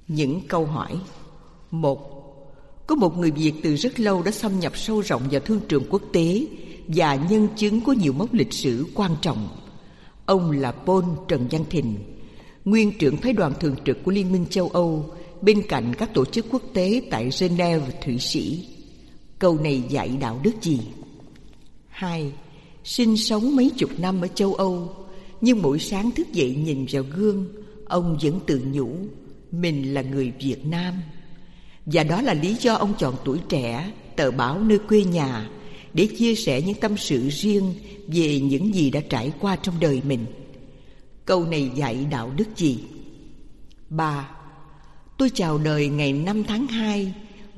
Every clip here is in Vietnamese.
Những câu hỏi. 1. Có một người Việt từ rất lâu đã xâm nhập sâu rộng vào thương trường quốc tế và nhân chứng của nhiều mốc lịch sử quan trọng. Ông là Paul Trần Văn Thìn, nguyên trưởng phái đoàn thường trực của Liên minh châu Âu, bên cạnh các tổ chức quốc tế tại Geneva, Thụy Sĩ. Câu này dạy đạo đức gì? 2. Sinh sống mấy chục năm ở châu Âu, nhưng mỗi sáng thức dậy nhìn vào gương, ông vẫn tự nhủ mình là người Việt Nam. Và đó là lý do ông chọn Tuổi Trẻ, tờ báo nơi quê nhà, để chia sẻ những tâm sự riêng về những gì đã trải qua trong đời mình. Câu này dạy đạo đức gì? 3. Tôi chào đời ngày 5 tháng 2,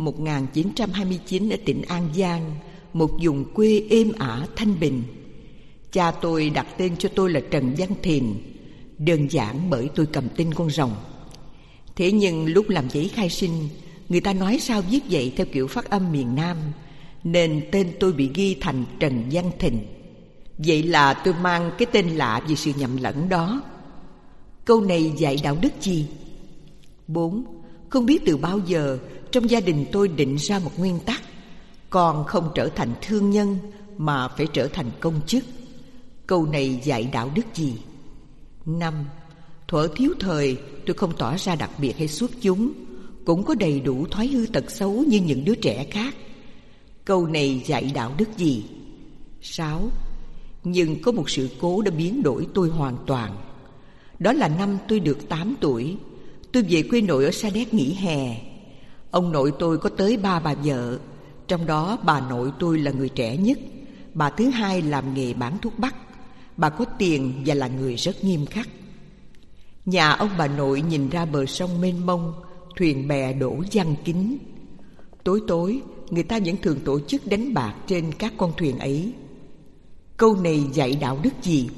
1929 ở tỉnh An Giang, một vùng quê êm ả thanh bình. Cha tôi đặt tên cho tôi là Trần Văn Thìn, đơn giản bởi tôi cầm tên con rồng. Thế nhưng lúc làm giấy khai sinh, người ta nói sao viết vậy theo kiểu phát âm miền Nam, nên tên tôi bị ghi thành Trần Văn Thìn. Vậy là tôi mang cái tên lạ vì sự nhầm lẫn đó. Câu này dạy đạo đức gì? 4. Không biết từ bao giờ trong gia đình tôi định ra một nguyên tắc: con không trở thành thương nhân mà phải trở thành công chức. Câu này dạy đạo đức gì? 5. Thuở thiếu thời, tôi không tỏ ra đặc biệt hay xuất chúng, cũng có đầy đủ thói hư tật xấu như những đứa trẻ khác. Câu này dạy đạo đức gì? 6. Nhưng có một sự cố đã biến đổi tôi hoàn toàn. Đó là năm tôi được 8 tuổi, tôi về quê nội ở Sa Đéc nghỉ hè. Ông nội tôi có tới 3 bà vợ, trong đó bà nội tôi là người trẻ nhất. Bà thứ hai làm nghề bán thuốc bắc. Bà có tiền và là người rất nghiêm khắc. Nhà ông bà nội nhìn ra bờ sông mênh mông, thuyền bè đổ giăng kín. Tối tối, người ta vẫn thường tổ chức đánh bạc trên các con thuyền ấy. Câu này dạy đạo đức gì?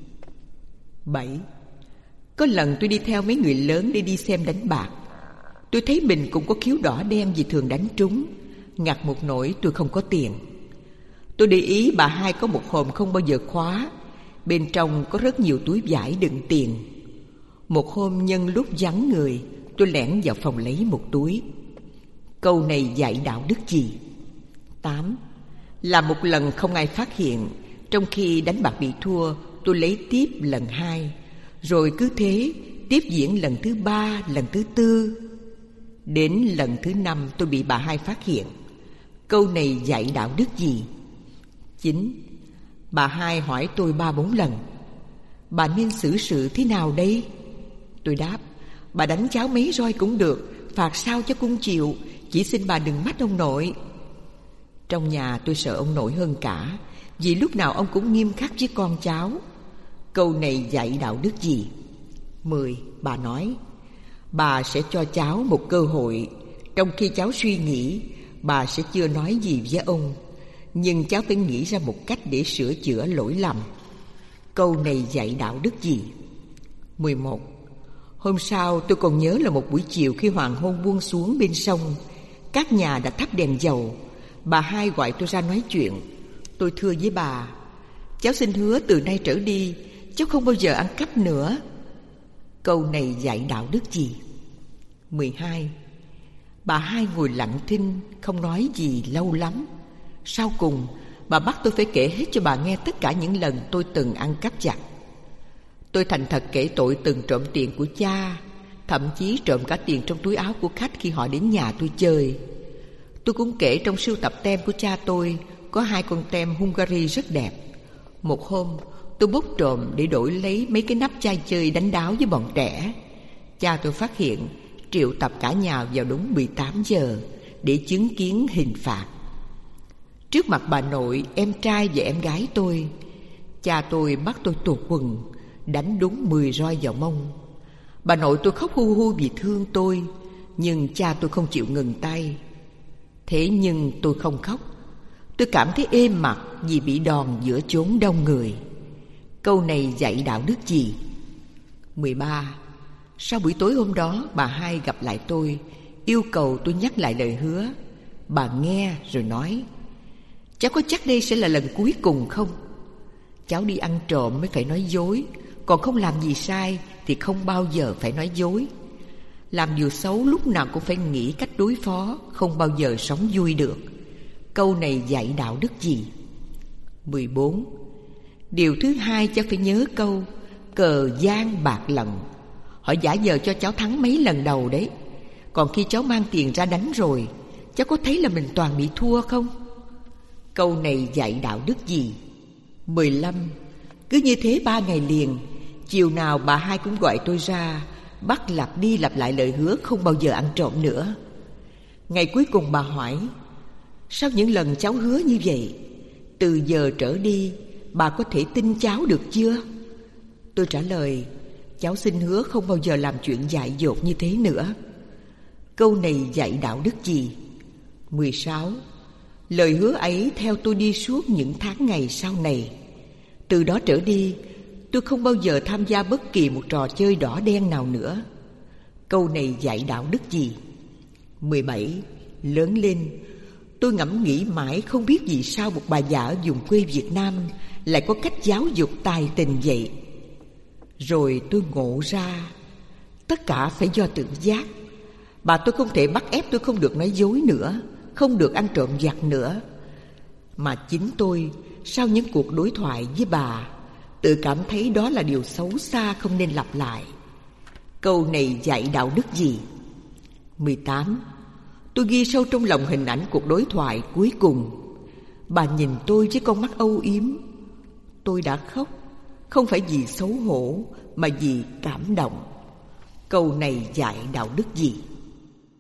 7. Có lần tôi đi theo mấy người lớn để đi xem đánh bạc. Tôi thấy mình cũng có khiếu đỏ đen vì thường đánh trúng. Ngặt một nỗi tôi không có tiền. Tôi để ý bà hai có một hòm không bao giờ khóa, bên trong có rất nhiều túi vải đựng tiền. Một hôm nhân lúc vắng người, tôi lẻn vào phòng lấy một túi. Câu này dạy đạo đức gì? 8. Là một lần không ai phát hiện, trong khi đánh bạc bị thua, tôi lấy tiếp lần 2, rồi cứ thế tiếp diễn lần thứ 3, lần thứ 4. Đến lần thứ 5 tôi bị bà hai phát hiện. Câu này dạy đạo đức gì? 9. Bà hai hỏi tôi 3-4 lần: bà nên xử sự thế nào đây? Tôi đáp: bà đánh cháu mấy roi cũng được, phạt sao cho cũng chịu, chỉ xin bà đừng mách ông nội. Trong nhà tôi sợ ông nội hơn cả, vì lúc nào ông cũng nghiêm khắc với con cháu. Câu này dạy đạo đức gì? 10. Bà nói: bà sẽ cho cháu một cơ hội. Trong khi cháu suy nghĩ, bà sẽ chưa nói gì với ông, nhưng cháu phải nghĩ ra một cách để sửa chữa lỗi lầm. Câu này dạy đạo đức gì? 11. Hôm sau tôi còn nhớ là một buổi chiều khi hoàng hôn buông xuống bên sông, các nhà đã thắp đèn dầu. Bà hai gọi tôi ra nói chuyện. Tôi thưa với bà: cháu xin hứa từ nay trở đi cháu không bao giờ ăn cắp nữa. Câu này dạy đạo đức gì? 12. Bà hai ngồi lặng thinh, không nói gì lâu lắm. Sau cùng bà bắt tôi phải kể hết cho bà nghe tất cả những lần tôi từng ăn cắp giặt. Tôi thành thật kể tội từng trộm tiền của cha, thậm chí trộm cả tiền trong túi áo của khách khi họ đến nhà tôi chơi. Tôi cũng kể trong sưu tập tem của cha tôi có 2 con tem Hungary rất đẹp. Một hôm tôi bốc trộm để đổi lấy mấy cái nắp chai chơi đánh đáo với bọn trẻ. Cha tôi phát hiện, triệu tập cả nhà vào đúng 18 giờ để chứng kiến hình phạt. Trước mặt bà nội, em trai và em gái tôi, cha tôi bắt tôi tuột quần, đánh đúng 10 roi vào mông. Bà nội tôi khóc hu hu vì thương tôi, nhưng cha tôi không chịu ngừng tay. Thế nhưng tôi không khóc. Tôi cảm thấy êm mặt vì bị đòn giữa chốn đông người. Câu này dạy đạo đức gì? 13. Sau buổi tối hôm đó, bà hai gặp lại tôi, yêu cầu tôi nhắc lại lời hứa. Bà nghe rồi nói: cháu có chắc đây sẽ là lần cuối cùng không? Cháu đi ăn trộm mới phải nói dối, còn không làm gì sai thì không bao giờ phải nói dối. Làm điều xấu lúc nào cũng phải nghĩ cách đối phó, không bao giờ sống vui được. Câu này dạy đạo đức gì? 14. Điều thứ hai cháu phải nhớ câu cờ gian bạc lận. Họ giả vờ cho cháu thắng mấy lần đầu đấy, còn khi cháu mang tiền ra đánh rồi, cháu có thấy là mình toàn bị thua không? Câu này dạy đạo đức gì? 15. Cứ như thế 3 ngày liền, chiều nào bà hai cũng gọi tôi ra, bắt lặp đi lặp lại lời hứa không bao giờ ăn trộm nữa. Ngày cuối cùng bà hỏi: sao những lần cháu hứa như vậy, từ giờ trở đi bà có thể tin cháu được chưa? Tôi trả lời: cháu xin hứa không bao giờ làm chuyện dại dột như thế nữa. Câu này dạy đạo đức gì? 16. Lời hứa ấy theo tôi đi suốt những tháng ngày sau này. Từ đó trở đi, tôi không bao giờ tham gia bất kỳ một trò chơi đỏ đen nào nữa. Câu này dạy đạo đức gì? 17. Lớn lên, tôi ngẫm nghĩ mãi không biết vì sao một bà già ở vùng quê Việt Nam lại có cách giáo dục tài tình vậy. Rồi tôi ngộ ra, tất cả phải do tự giác. Bà tôi không thể bắt ép tôi không được nói dối nữa, không được ăn trộm vặt nữa. Mà chính tôi, sau những cuộc đối thoại với bà, tự cảm thấy đó là điều xấu xa không nên lặp lại. Câu này dạy đạo đức gì? 18. Tôi ghi sâu trong lòng hình ảnh cuộc đối thoại cuối cùng. Bà nhìn tôi với con mắt âu yếm. Tôi đã khóc, không phải vì xấu hổ mà vì cảm động. Câu này dạy đạo đức gì?